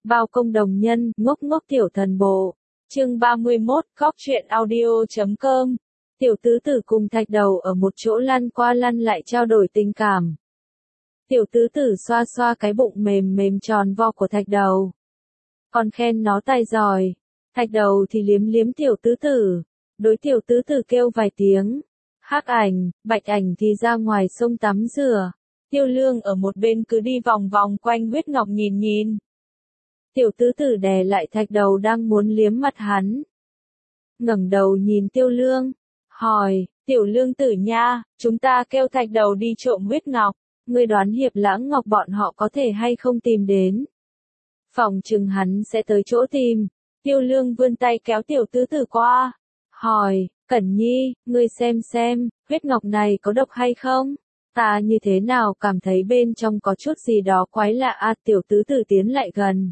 Bao công đồng nhân, ngốc ngốc tiểu thần bộ. Chương 31, Cóc truyện audio.com. Tiểu tứ tử cùng thạch đầu ở một chỗ lăn qua lăn lại trao đổi tình cảm. Tiểu tứ tử xoa xoa cái bụng mềm mềm tròn vo của thạch đầu. Còn khen nó tài giỏi. Thạch đầu thì liếm liếm tiểu tứ tử. Đối tiểu tứ tử kêu vài tiếng. Hắc ảnh, bạch ảnh thì ra ngoài sông tắm rửa. Tiêu lương ở một bên cứ đi vòng vòng quanh huyết ngọc nhìn nhìn. Tiểu tứ tử đè lại thạch đầu đang muốn liếm mặt hắn. Ngẩng đầu nhìn tiêu lương. Hỏi, tiểu lương tử nha, chúng ta kêu thạch đầu đi trộm huyết ngọc. Ngươi đoán hiệp lãng ngọc bọn họ có thể hay không tìm đến. Phòng chừng hắn sẽ tới chỗ tìm. Tiêu lương vươn tay kéo tiểu tứ tử qua. Hỏi, Cẩn Nhi, ngươi xem, huyết ngọc này có độc hay không? Ta như thế nào cảm thấy bên trong có chút gì đó quái lạ à, tiểu tứ tử tiến lại gần.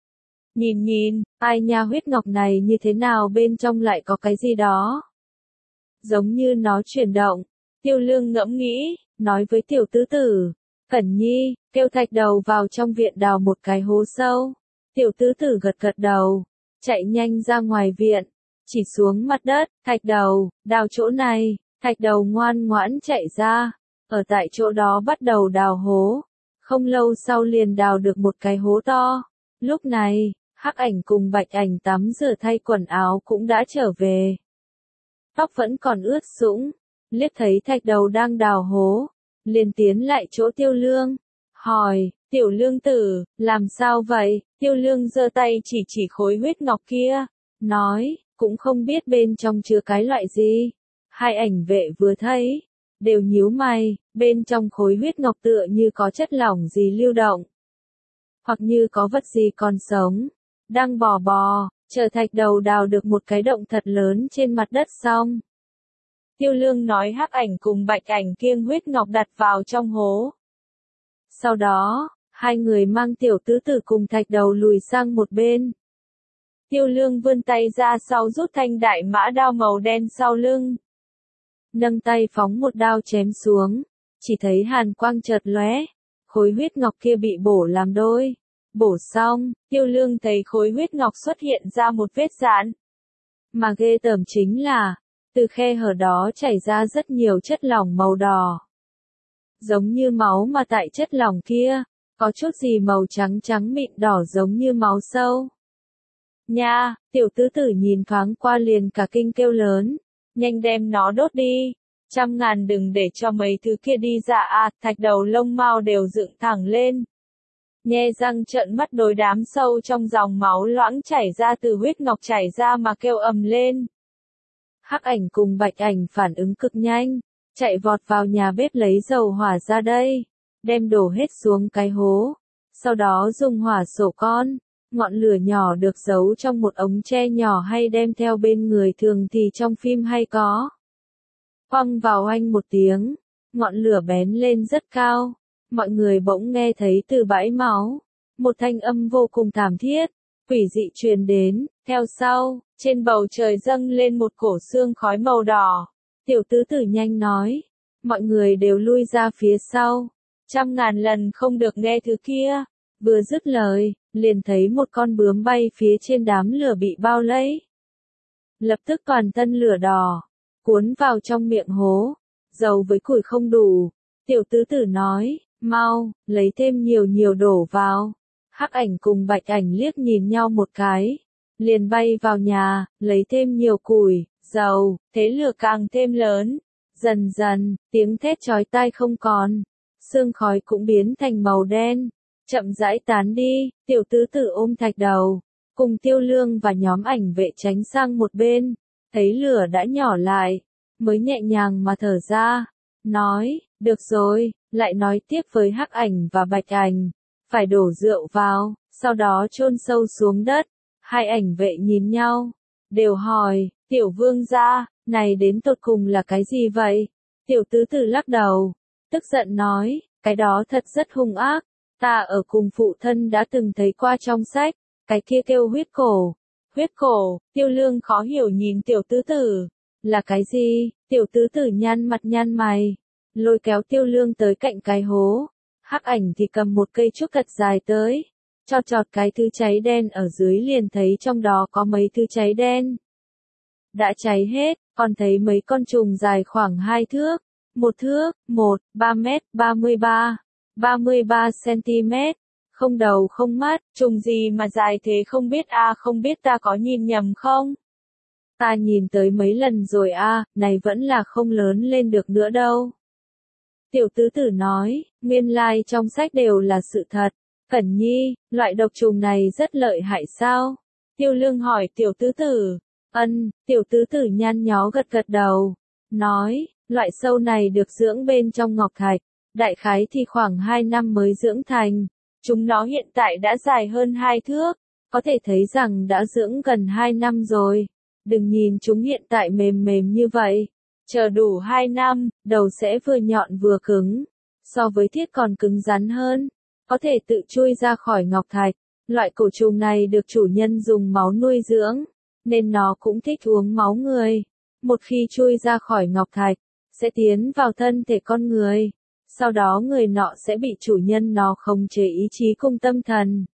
Nhìn, ai nha, huyết ngọc này như thế nào bên trong lại có cái gì đó? Giống như nó chuyển động. Tiêu lương ngẫm nghĩ, nói với tiểu tứ tử. Cẩn Nhi, kêu thạch đầu vào trong viện đào một cái hố sâu. Tiểu tứ tử gật đầu, chạy nhanh ra ngoài viện, chỉ xuống mặt đất, thạch đầu, đào chỗ này. Thạch đầu ngoan ngoãn chạy ra, ở tại chỗ đó bắt đầu đào hố. Không lâu sau liền đào được một cái hố to. Lúc này, hắc ảnh cùng bạch ảnh tắm rửa thay quần áo cũng đã trở về. Tóc vẫn còn ướt sũng, liếc thấy thạch đầu đang đào hố, liền tiến lại chỗ tiêu lương. Hỏi, tiểu lương tử, làm sao vậy? Tiêu lương giơ tay chỉ khối huyết ngọc kia, nói, cũng không biết bên trong chứa cái loại gì. Hai ảnh vệ vừa thấy, đều nhíu mày, bên trong khối huyết ngọc tựa như có chất lỏng gì lưu động. Hoặc như có vật gì còn sống, đang bò, chờ thạch đầu đào được một cái động thật lớn trên mặt đất xong. Tiêu lương nói hắc ảnh cùng bạch ảnh kiêng huyết ngọc đặt vào trong hố. Sau đó, hai người mang tiểu tứ tử cùng thạch đầu lùi sang một bên. Tiêu lương vươn tay ra sau rút thanh đại mã đao màu đen sau lưng. Nâng tay phóng một đao chém xuống, chỉ thấy hàn quang chợt lóe, khối huyết ngọc kia bị bổ làm đôi. Bổ xong, tiêu lương thấy khối huyết ngọc xuất hiện ra một vết rạn. Mà ghê tởm chính là, từ khe hở đó chảy ra rất nhiều chất lỏng màu đỏ. Giống như máu mà tại chất lỏng kia, có chút gì màu trắng trắng mịn đỏ giống như máu sâu. Nha, tiểu tứ tử nhìn thoáng qua liền cả kinh kêu lớn, nhanh đem nó đốt đi, 100.000 đừng để cho mấy thứ kia đi ra à, thạch đầu lông mao đều dựng thẳng lên. Nhe răng trợn mắt đối đám sâu trong dòng máu loãng chảy ra từ huyết ngọc chảy ra mà kêu ầm lên. Hắc ảnh cùng bạch ảnh phản ứng cực nhanh, chạy vọt vào nhà bếp lấy dầu hỏa ra đây, đem đổ hết xuống cái hố, sau đó dùng hỏa sổ con, ngọn lửa nhỏ được giấu trong một ống tre nhỏ hay đem theo bên người thường thì trong phim hay có. Quăng vào oanh một tiếng, ngọn lửa bén lên rất cao. Mọi người bỗng nghe thấy từ bãi máu, một thanh âm vô cùng thảm thiết, quỷ dị truyền đến, theo sau, trên bầu trời dâng lên một cổ xương khói màu đỏ. Tiểu tứ tử nhanh nói, mọi người đều lui ra phía sau, 100.000 lần không được nghe thứ kia. Vừa dứt lời, liền thấy một con bướm bay phía trên đám lửa bị bao lấy. Lập tức toàn thân lửa đỏ, cuốn vào trong miệng hố, dầu với củi không đủ. Tiểu tứ tử nói, mau, lấy thêm nhiều đổ vào. Hắc ảnh cùng bạch ảnh liếc nhìn nhau một cái, liền bay vào nhà, lấy thêm nhiều củi, dầu, thế lửa càng thêm lớn. Dần dần, tiếng thét chói tai không còn, sương khói cũng biến thành màu đen, chậm rãi tán đi. Tiểu tứ tử ôm thạch đầu, cùng tiêu lương và nhóm ảnh vệ tránh sang một bên, thấy lửa đã nhỏ lại, mới nhẹ nhàng mà thở ra, nói, được rồi. Lại nói tiếp với hắc ảnh và bạch ảnh, phải đổ rượu vào, sau đó chôn sâu xuống đất. Hai ảnh vệ nhìn nhau, đều hỏi, tiểu vương gia, này đến tột cùng là cái gì vậy? Tiểu tứ tử lắc đầu, tức giận nói, cái đó thật rất hung ác, ta ở cùng phụ thân đã từng thấy qua trong sách, cái kia kêu huyết cổ. Huyết cổ, tiêu lương khó hiểu nhìn tiểu tứ tử, là cái gì? Tiểu tứ tử nhăn mặt nhăn mày, lôi kéo tiêu lương tới cạnh cái hố. Hắc ảnh thì cầm một cây trúc cật dài tới, chọt cái thứ cháy đen ở dưới liền thấy trong đó có mấy thứ cháy đen. Đã cháy hết, còn thấy mấy con trùng dài khoảng 2 thước, 1 thước, 3 mét, 33 cm, không đầu không mắt, trùng gì mà dài thế không biết không biết ta có nhìn nhầm không? Ta nhìn tới mấy lần rồi này vẫn là không lớn lên được nữa đâu. Tiểu tứ tử nói, nguyên lai trong sách đều là sự thật. Cẩn Nhi, loại độc trùng này rất lợi hại sao? Tiêu Lương hỏi tiểu tứ tử. Tiểu tứ tử nhăn nhó gật gật đầu. Nói, loại sâu này được dưỡng bên trong ngọc thạch. Đại khái thì khoảng 2 năm mới dưỡng thành. Chúng nó hiện tại đã dài hơn 2 thước. Có thể thấy rằng đã dưỡng gần 2 năm rồi. Đừng nhìn chúng hiện tại mềm mềm như vậy. Chờ đủ 2 năm, đầu sẽ vừa nhọn vừa cứng. So với thiết còn cứng rắn hơn. Có thể tự chui ra khỏi ngọc thạch. Loại cổ trùng này được chủ nhân dùng máu nuôi dưỡng, nên nó cũng thích uống máu người. Một khi chui ra khỏi ngọc thạch, sẽ tiến vào thân thể con người. Sau đó người nọ sẽ bị chủ nhân nó khống chế ý chí cùng tâm thần.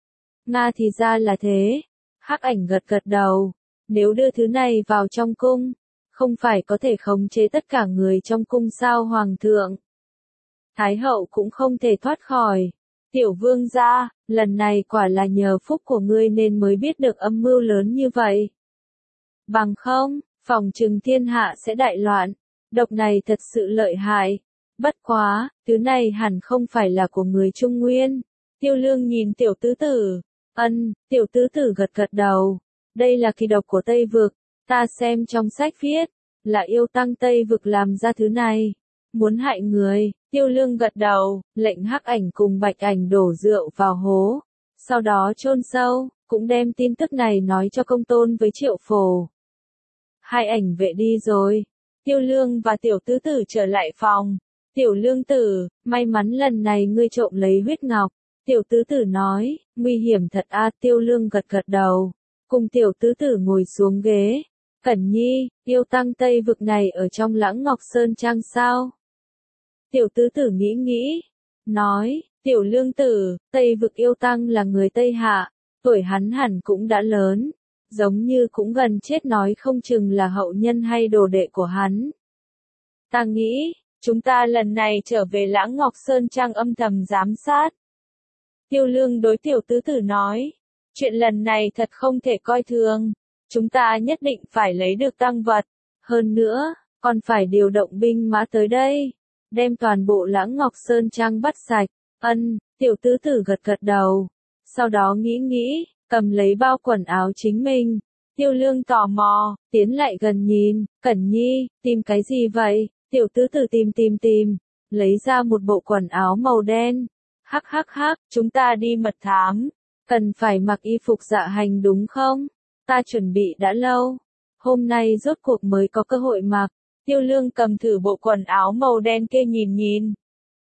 Nga thì ra là thế. Hắc Ảnh gật gật đầu. Nếu đưa thứ này vào trong cung, không phải có thể khống chế tất cả người trong cung sao hoàng thượng? Thái hậu cũng không thể thoát khỏi. Tiểu vương gia, lần này quả là nhờ phúc của ngươi nên mới biết được âm mưu lớn như vậy. Bằng không, phòng trừng thiên hạ sẽ đại loạn. Độc này thật sự lợi hại. Bất quá, thứ này hẳn không phải là của người Trung Nguyên. Tiêu Lương nhìn tiểu tứ tử. Tiểu tứ tử gật gật đầu. Đây là kỳ độc của Tây Vực. Ta xem trong sách viết, là yêu tăng Tây Vực làm ra thứ này. Muốn hại người. Tiêu Lương gật đầu, lệnh Hắc Ảnh cùng Bạch Ảnh đổ rượu vào hố. Sau đó chôn sâu, cũng đem tin tức này nói cho Công Tôn với Triệu Phổ. Hai ảnh vệ đi rồi. Tiêu Lương và tiểu tứ tử trở lại phòng. Tiểu Lương tử, may mắn lần này ngươi trộm lấy huyết ngọc. Tiểu tứ tử nói, nguy hiểm thật Tiêu Lương gật gật đầu. Cùng tiểu tứ tử ngồi xuống ghế. Cẩn Nhi, yêu tăng Tây Vực này ở trong Lãng Ngọc Sơn Trang sao? Tiểu tứ tử nghĩ, nói, tiểu Lương tử, Tây Vực yêu tăng là người Tây Hạ, tuổi hắn hẳn cũng đã lớn, giống như cũng gần chết nói không chừng là hậu nhân hay đồ đệ của hắn. Ta nghĩ, chúng ta lần này trở về Lãng Ngọc Sơn Trang âm thầm giám sát. Tiêu Lương đối tiểu tứ tử nói, chuyện lần này thật không thể coi thường, chúng ta nhất định phải lấy được tang vật, hơn nữa, còn phải điều động binh mã tới đây. Đem toàn bộ Lãng Ngọc Sơn Trang bắt sạch. Tiểu tứ tử gật gật đầu. Sau đó nghĩ, cầm lấy bao quần áo chính mình. Tiêu Lương tò mò, tiến lại gần nhìn, Cẩn Nhi, tìm cái gì vậy? Tiểu tứ tử tìm, lấy ra một bộ quần áo màu đen. Hắc, chúng ta đi mật thám. Cần phải mặc y phục dạ hành đúng không? Ta chuẩn bị đã lâu. Hôm nay rốt cuộc mới có cơ hội mặc. Tiêu Lương cầm thử bộ quần áo màu đen kia nhìn.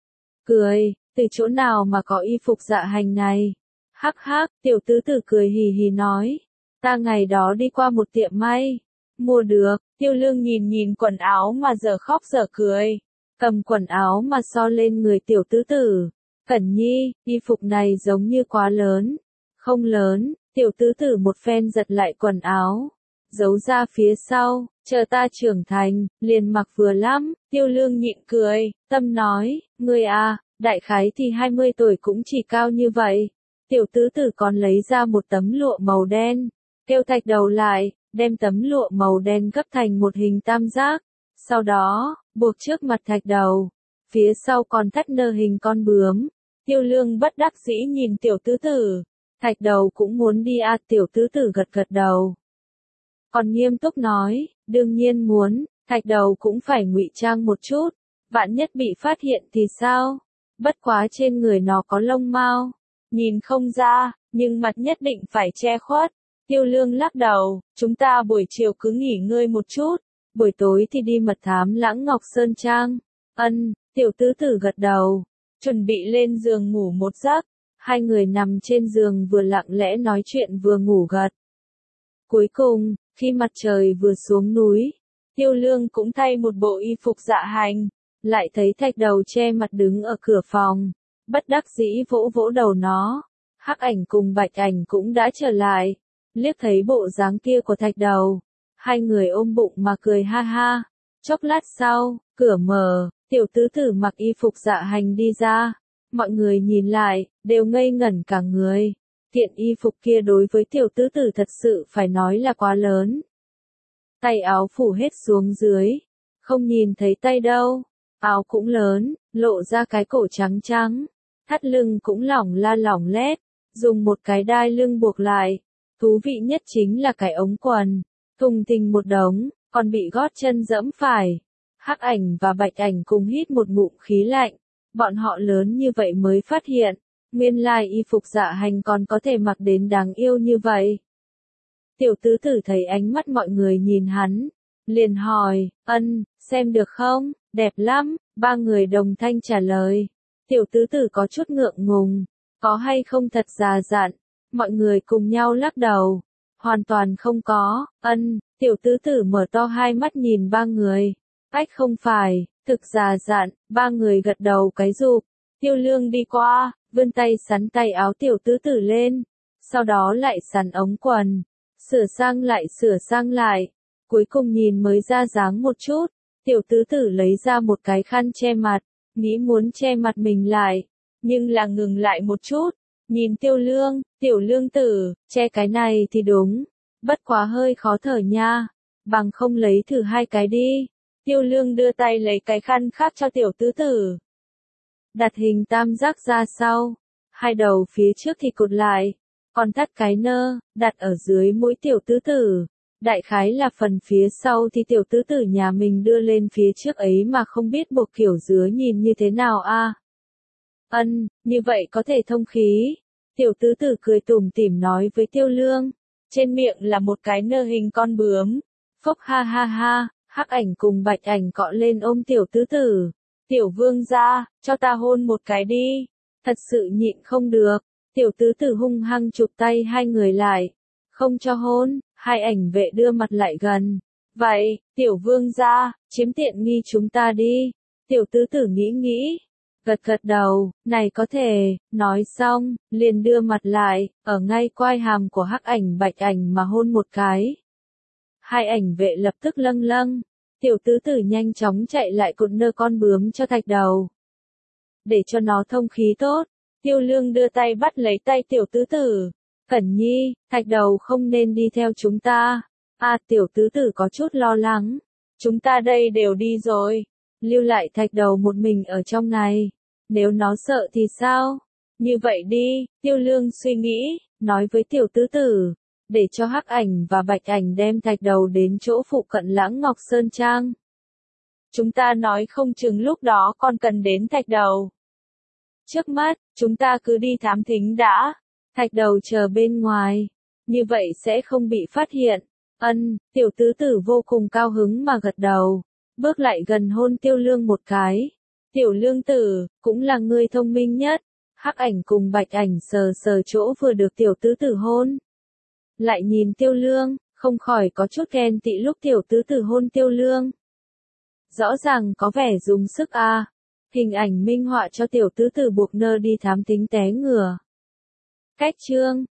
Cười, từ chỗ nào mà có y phục dạ hành này? Hắc, tiểu tứ tử cười hì hì nói. Ta ngày đó đi qua một tiệm may. Mua được, Tiêu Lương nhìn quần áo mà giờ khóc giờ cười. Cầm quần áo mà so lên người tiểu tứ tử. Cẩn Nhi, y phục này giống như quá lớn. Không lớn, tiểu tứ tử một phen giật lại quần áo. Giấu ra phía sau, chờ ta trưởng thành, liền mặc vừa lắm. Tiêu Lương nhịn cười, tâm nói, ngươi đại khái thì 20 tuổi cũng chỉ cao như vậy. Tiểu tứ tử còn lấy ra một tấm lụa màu đen, kêu Thạch Đầu lại, đem tấm lụa màu đen gấp thành một hình tam giác. Sau đó, buộc trước mặt Thạch Đầu, phía sau còn thắt nơ hình con bướm. Tiêu Lương bất đắc dĩ nhìn tiểu tứ tử. Thạch Đầu cũng muốn đi tiểu tứ tử gật gật đầu. Còn nghiêm túc nói, đương nhiên muốn, Thạch Đầu cũng phải ngụy trang một chút, vạn nhất bị phát hiện thì sao? Bất quá trên người nó có lông mao, nhìn không ra, nhưng mặt nhất định phải che khuất. Tiêu Lương lắc đầu, chúng ta buổi chiều cứ nghỉ ngơi một chút, buổi tối thì đi mật thám Lãng Ngọc Sơn Trang. Tiểu tứ tử gật đầu, chuẩn bị lên giường ngủ một giấc. Hai người nằm trên giường vừa lặng lẽ nói chuyện vừa ngủ gật. Cuối cùng, khi mặt trời vừa xuống núi, Tiêu Lương cũng thay một bộ y phục dạ hành, lại thấy Thạch Đầu che mặt đứng ở cửa phòng, bất đắc dĩ vỗ vỗ đầu nó. Hắc Ảnh cùng Bạch Ảnh cũng đã trở lại, liếc thấy bộ dáng kia của Thạch Đầu, hai người ôm bụng mà cười ha ha. Chốc lát sau, cửa mở, tiểu tứ tử mặc y phục dạ hành đi ra, mọi người nhìn lại, đều ngây ngẩn cả người. Kiện y phục kia đối với tiểu tứ tử thật sự phải nói là quá lớn. Tay áo phủ hết xuống dưới, không nhìn thấy tay đâu, áo cũng lớn, lộ ra cái cổ trắng trắng, thắt lưng cũng lỏng la lỏng lét, dùng một cái đai lưng buộc lại. Thú vị nhất chính là cái ống quần, thùng thình một đống, còn bị gót chân dẫm phải. Hắc Ảnh và Bạch Ảnh cùng hít một ngụm khí lạnh, bọn họ lớn như vậy mới phát hiện, nguyên lai y phục dạ hành còn có thể mặc đến đáng yêu như vậy. Tiểu tứ tử thấy ánh mắt mọi người nhìn hắn, liền hỏi, xem được không, đẹp lắm, ba người đồng thanh trả lời. Tiểu tứ tử có chút ngượng ngùng, có hay không thật già dặn, mọi người cùng nhau lắc đầu, hoàn toàn không có, tiểu tứ tử mở to hai mắt nhìn ba người, không phải, thực già dặn, ba người gật đầu cái rụp. Tiêu Lương đi qua, vươn tay sắn tay áo tiểu tứ tử lên, sau đó lại sắn ống quần, sửa sang lại, cuối cùng nhìn mới ra dáng một chút, tiểu tứ tử lấy ra một cái khăn che mặt, nghĩ muốn che mặt mình lại, nhưng là ngừng lại một chút, nhìn Tiêu Lương, tiểu lương tử, che cái này thì đúng, bất quá hơi khó thở nha, bằng không lấy thử hai cái đi. Tiêu Lương đưa tay lấy cái khăn khác cho tiểu tứ tử. Đặt hình tam giác ra sau, hai đầu phía trước thì cột lại, còn thắt cái nơ, đặt ở dưới mũi tiểu tứ tử. Đại khái là phần phía sau thì tiểu tứ tử nhà mình đưa lên phía trước ấy mà không biết buộc kiểu dứa nhìn như thế nào a. Như vậy có thể thông khí. Tiểu tứ tử cười tủm tỉm nói với Tiêu Lương. Trên miệng là một cái nơ hình con bướm. Phốc ha ha ha, Hắc Ảnh cùng Bạch Ảnh cọ lên ôm tiểu tứ tử. Tiểu vương gia, cho ta hôn một cái đi. Thật sự nhịn không được. Tiểu tứ tử hung hăng chụp tay hai người lại. Không cho hôn, hai ảnh vệ đưa mặt lại gần. Vậy, tiểu vương gia, chiếm tiện nghi chúng ta đi. Tiểu tứ tử nghĩ, gật đầu, này có thể, nói xong, liền đưa mặt lại, ở ngay quai hàm của Hắc Ảnh Bạch Ảnh mà hôn một cái. Hai ảnh vệ lập tức lâng, tiểu tứ tử nhanh chóng chạy lại cột nơ con bướm cho Thạch Đầu. Để cho nó thông khí tốt, Tiêu Lương đưa tay bắt lấy tay tiểu tứ tử. Cẩn Nhi, Thạch Đầu không nên đi theo chúng ta. Tiểu tứ tử có chút lo lắng. Chúng ta đây đều đi rồi. Lưu lại Thạch Đầu một mình ở trong này. Nếu nó sợ thì sao? Như vậy đi, Tiêu Lương suy nghĩ, nói với tiểu tứ tử. Để cho Hắc Ảnh và Bạch Ảnh đem Thạch Đầu đến chỗ phụ cận Lãng Ngọc Sơn Trang. Chúng ta nói không chừng lúc đó còn cần đến Thạch Đầu. Trước mắt, chúng ta cứ đi thám thính đã. Thạch Đầu chờ bên ngoài, như vậy sẽ không bị phát hiện. Tiểu tứ tử vô cùng cao hứng mà gật đầu, bước lại gần hôn Tiêu Lương một cái. Tiểu lương tử, cũng là người thông minh nhất. Hắc Ảnh cùng Bạch Ảnh sờ chỗ vừa được tiểu tứ tử hôn. Lại nhìn Tiêu Lương, không khỏi có chút ghen tị lúc tiểu tứ tử hôn Tiêu Lương. Rõ ràng có vẻ dùng sức Hình ảnh minh họa cho tiểu tứ tử buộc nơ đi thám thính té ngửa. Cách chương